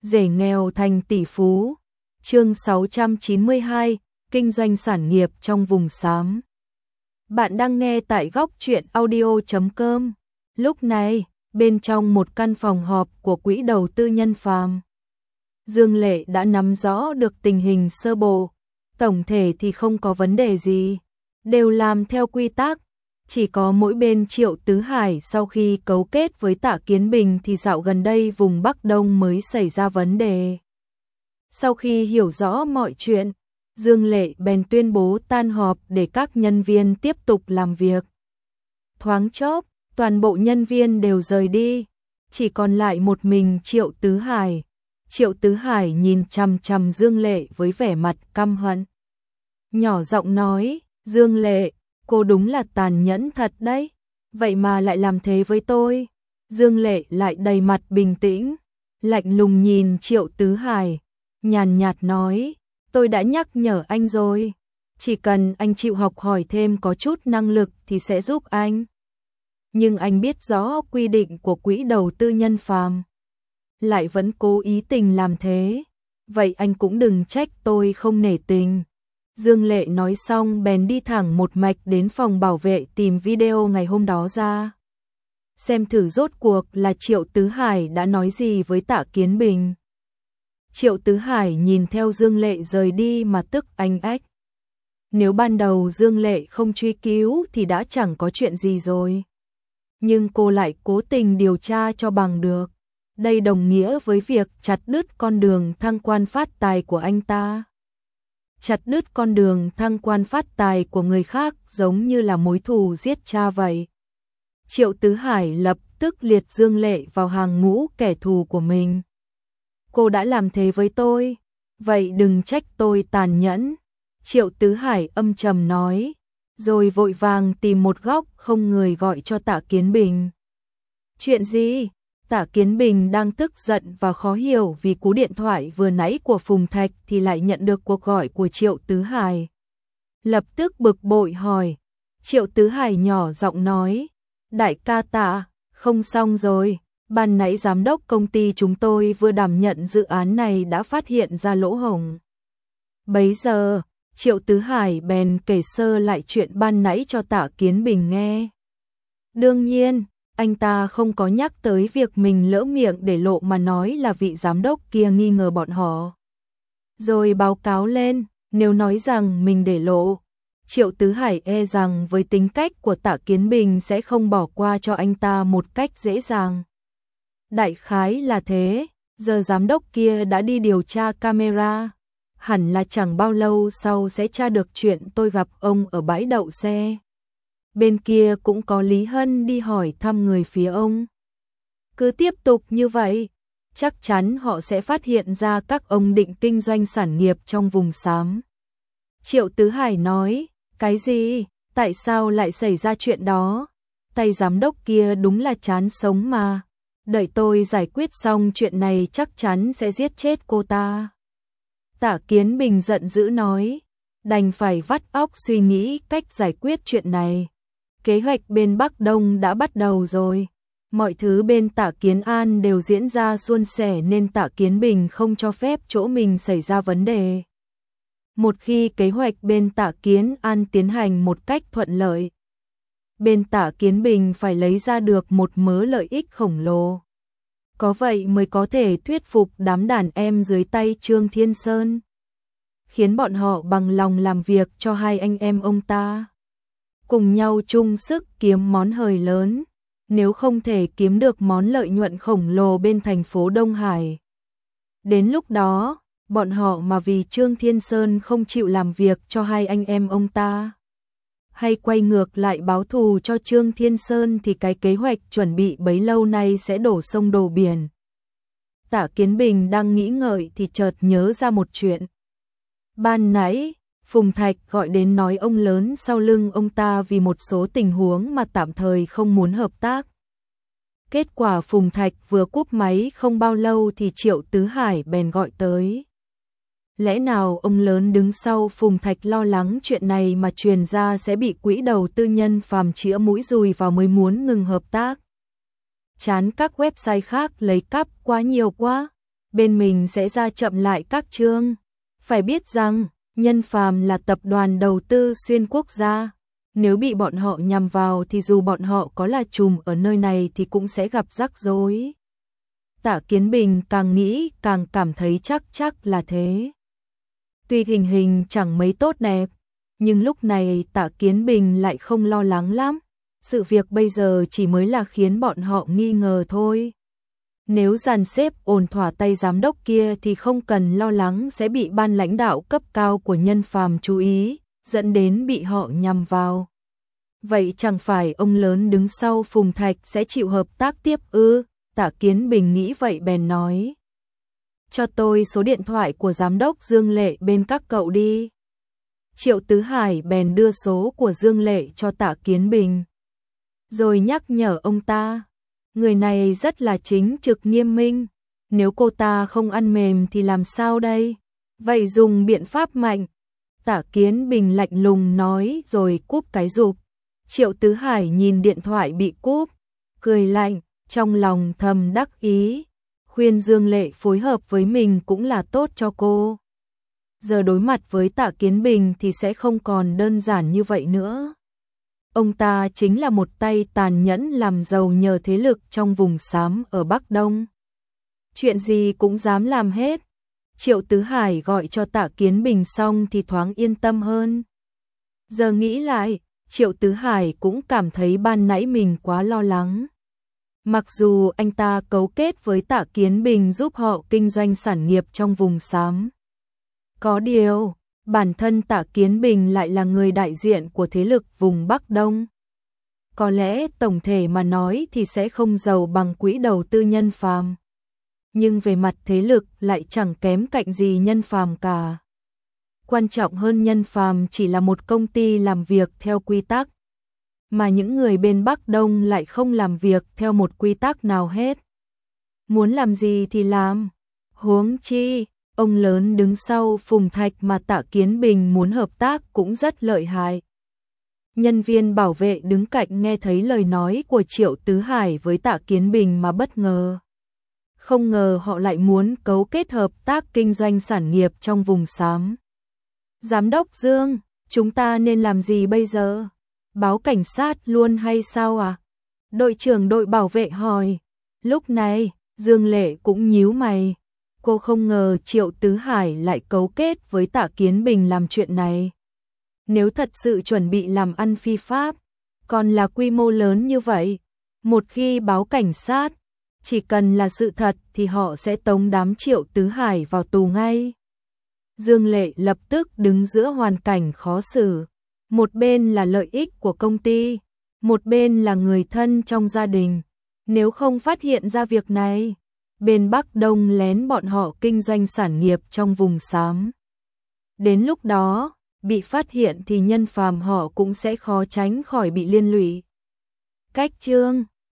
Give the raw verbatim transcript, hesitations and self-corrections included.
Rể nghèo thành tỷ phú. Chương sáu trăm chín mươi hai, kinh doanh sản nghiệp trong vùng xám. Bạn đang nghe tại góc truyện audio chấm com. Lúc này, bên trong một căn phòng họp của quỹ đầu tư Nhân Phàm, Dương Lệ đã nắm rõ được tình hình sơ bộ, tổng thể thì không có vấn đề gì, đều làm theo quy tắc. Chỉ có mỗi bên Triệu Tứ Hải sau khi cấu kết với Tạ Kiến Bình thì dạo gần đây vùng Bắc Đông mới xảy ra vấn đề. Sau khi hiểu rõ mọi chuyện, Dương Lệ bèn tuyên bố tan họp để các nhân viên tiếp tục làm việc. Thoáng chốc, toàn bộ nhân viên đều rời đi, chỉ còn lại một mình Triệu Tứ Hải. Triệu Tứ Hải nhìn chằm chằm Dương Lệ với vẻ mặt căm hận. Nhỏ giọng nói, Dương Lệ, cô đúng là tàn nhẫn thật đấy, vậy mà lại làm thế với tôi. Dương Lệ lại đầy mặt bình tĩnh, lạnh lùng nhìn Triệu Tứ Hải, nhàn nhạt nói, tôi đã nhắc nhở anh rồi, chỉ cần anh chịu học hỏi thêm có chút năng lực thì sẽ giúp anh. Nhưng anh biết rõ quy định của quỹ đầu tư Nhân Phàm, lại vẫn cố ý tình làm thế, vậy anh cũng đừng trách tôi không nể tình. Dương Lệ nói xong bèn đi thẳng một mạch đến phòng bảo vệ tìm video ngày hôm đó ra, xem thử rốt cuộc là Triệu Tứ Hải đã nói gì với Tạ Kiến Bình. Triệu Tứ Hải nhìn theo Dương Lệ rời đi mà tức anh ách. Nếu ban đầu Dương Lệ không truy cứu thì đã chẳng có chuyện gì rồi. Nhưng cô lại cố tình điều tra cho bằng được. Đây đồng nghĩa với việc chặt đứt con đường thăng quan phát tài của anh ta. Chặt đứt con đường thăng quan phát tài của người khác giống như là mối thù giết cha vậy. Triệu Tứ Hải lập tức liệt Dương Lệ vào hàng ngũ kẻ thù của mình. Cô đã làm thế với tôi, vậy đừng trách tôi tàn nhẫn. Triệu Tứ Hải âm trầm nói, rồi vội vàng tìm một góc không người gọi cho Tạ Kiến Bình. Chuyện gì? Tạ Kiến Bình đang tức giận và khó hiểu vì cú điện thoại vừa nãy của Phùng Thạch thì lại nhận được cuộc gọi của Triệu Tứ Hải. Lập tức bực bội hỏi. Triệu Tứ Hải nhỏ giọng nói, đại ca Tạ, không xong rồi, ban nãy giám đốc công ty chúng tôi vừa đảm nhận dự án này đã phát hiện ra lỗ hổng. Bấy giờ, Triệu Tứ Hải bèn kể sơ lại chuyện ban nãy cho Tạ Kiến Bình nghe. Đương nhiên, anh ta không có nhắc tới việc mình lỡ miệng để lộ mà nói là vị giám đốc kia nghi ngờ bọn họ. Rồi báo cáo lên, nếu nói rằng mình để lộ, Triệu Tứ Hải e rằng với tính cách của Tạ Kiến Bình sẽ không bỏ qua cho anh ta một cách dễ dàng. Đại khái là thế, giờ giám đốc kia đã đi điều tra camera, hẳn là chẳng bao lâu sau sẽ tra được chuyện tôi gặp ông ở bãi đậu xe. Bên kia cũng có Lý Hân đi hỏi thăm người phía ông. Cứ tiếp tục như vậy, chắc chắn họ sẽ phát hiện ra các ông định kinh doanh sản nghiệp trong vùng xám. Triệu Tứ Hải nói, cái gì? Tại sao lại xảy ra chuyện đó? Tay giám đốc kia đúng là chán sống mà. Đợi tôi giải quyết xong chuyện này chắc chắn sẽ giết chết cô ta. Tạ Kiến Bình giận dữ nói, đành phải vắt óc suy nghĩ cách giải quyết chuyện này. Kế hoạch bên Bắc Đông đã bắt đầu rồi. Mọi thứ bên Tạ Kiến An đều diễn ra suôn sẻ nên Tạ Kiến Bình không cho phép chỗ mình xảy ra vấn đề. Một khi kế hoạch bên Tạ Kiến An tiến hành một cách thuận lợi, bên Tạ Kiến Bình phải lấy ra được một mớ lợi ích khổng lồ. Có vậy mới có thể thuyết phục đám đàn em dưới tay Trương Thiên Sơn, khiến bọn họ bằng lòng làm việc cho hai anh em ông ta, cùng nhau chung sức kiếm món hời lớn, nếu không thể kiếm được món lợi nhuận khổng lồ bên thành phố Đông Hải. Đến lúc đó, bọn họ mà vì Trương Thiên Sơn không chịu làm việc cho hai anh em ông ta, hay quay ngược lại báo thù cho Trương Thiên Sơn thì cái kế hoạch chuẩn bị bấy lâu nay sẽ đổ sông đổ biển. Tạ Kiến Bình đang nghĩ ngợi thì chợt nhớ ra một chuyện. Ban nãy, Phùng Thạch gọi đến nói ông lớn sau lưng ông ta vì một số tình huống mà tạm thời không muốn hợp tác. Kết quả Phùng Thạch vừa cúp máy không bao lâu thì Triệu Tứ Hải bèn gọi tới. Lẽ nào ông lớn đứng sau Phùng Thạch lo lắng chuyện này mà truyền ra sẽ bị quỹ đầu tư Nhân Phàm chĩa mũi dùi vào mới muốn ngừng hợp tác. Chán các website khác lấy cắp quá nhiều quá. bên mình sẽ ra chậm lại các chương. Phải biết rằng, Nhân Phàm là tập đoàn đầu tư xuyên quốc gia. Nếu bị bọn họ nhằm vào thì dù bọn họ có là trùm ở nơi này thì cũng sẽ gặp rắc rối. Tạ Kiến Bình càng nghĩ càng cảm thấy chắc chắc là thế. Tuy tình hình chẳng mấy tốt đẹp, nhưng lúc này Tạ Kiến Bình lại không lo lắng lắm. Sự việc bây giờ chỉ mới là khiến bọn họ nghi ngờ thôi. Nếu dàn xếp ổn thỏa tay giám đốc kia thì không cần lo lắng sẽ bị ban lãnh đạo cấp cao của Nhân Phàm chú ý, dẫn đến bị họ nhằm vào. Vậy chẳng phải ông lớn đứng sau Phùng Thạch sẽ chịu hợp tác tiếp ư? Tạ Kiến Bình nghĩ vậy bèn nói. Cho tôi số điện thoại của giám đốc Dương Lệ bên các cậu đi. Triệu Tứ Hải bèn đưa số của Dương Lệ cho Tạ Kiến Bình. Rồi nhắc nhở ông ta. Người này rất là chính trực nghiêm minh. Nếu cô ta không ăn mềm thì làm sao đây? Vậy dùng biện pháp mạnh. Tạ Kiến Bình lạnh lùng nói rồi cúp cái rụp. Triệu Tứ Hải nhìn điện thoại bị cúp, cười lạnh, trong lòng thầm đắc ý. Khuyên Dương Lệ phối hợp với mình cũng là tốt cho cô. Giờ đối mặt với Tạ Kiến Bình thì sẽ không còn đơn giản như vậy nữa. Ông ta chính là một tay tàn nhẫn làm giàu nhờ thế lực trong vùng xám ở Bắc Đông. Chuyện gì cũng dám làm hết. Triệu Tứ Hải gọi cho Tạ Kiến Bình xong thì thoáng yên tâm hơn. Giờ nghĩ lại, Triệu Tứ Hải cũng cảm thấy ban nãy mình quá lo lắng. Mặc dù anh ta cấu kết với Tạ Kiến Bình giúp họ kinh doanh sản nghiệp trong vùng xám. Có điều, bản thân Tạ Kiến Bình lại là người đại diện của thế lực vùng Bắc Đông. Có lẽ tổng thể mà nói thì sẽ không giàu bằng quỹ đầu tư Nhân Phàm. Nhưng về mặt thế lực lại chẳng kém cạnh gì Nhân Phàm cả. Quan trọng hơn Nhân Phàm chỉ là một công ty làm việc theo quy tắc. Mà những người bên Bắc Đông lại không làm việc theo một quy tắc nào hết. Muốn làm gì thì làm. Huống chi, ông lớn đứng sau Phùng Thạch mà Tạ Kiến Bình muốn hợp tác cũng rất lợi hại. Nhân viên bảo vệ đứng cạnh nghe thấy lời nói của Triệu Tứ Hải với Tạ Kiến Bình mà bất ngờ. Không ngờ họ lại muốn cấu kết hợp tác kinh doanh sản nghiệp trong vùng xám. Giám đốc Dương, chúng ta nên làm gì bây giờ? Báo cảnh sát luôn hay sao à? Đội trưởng đội bảo vệ hỏi. Lúc này, Dương Lệ cũng nhíu mày. Cô không ngờ Triệu Tứ Hải lại cấu kết với Tạ Kiến Bình làm chuyện này. Nếu thật sự chuẩn bị làm ăn phi pháp, còn là quy mô lớn như vậy, một khi báo cảnh sát, chỉ cần là sự thật thì họ sẽ tống đám Triệu Tứ Hải vào tù ngay. Dương Lệ lập tức đứng giữa hoàn cảnh khó xử. Một bên là lợi ích của công ty, một bên là người thân trong gia đình. Nếu không phát hiện ra việc này, bên Bắc Đông lén bọn họ kinh doanh sản nghiệp trong vùng xám. Đến lúc đó, bị phát hiện thì Nhân Phàm họ cũng sẽ khó tránh khỏi bị liên lụy. Cách chương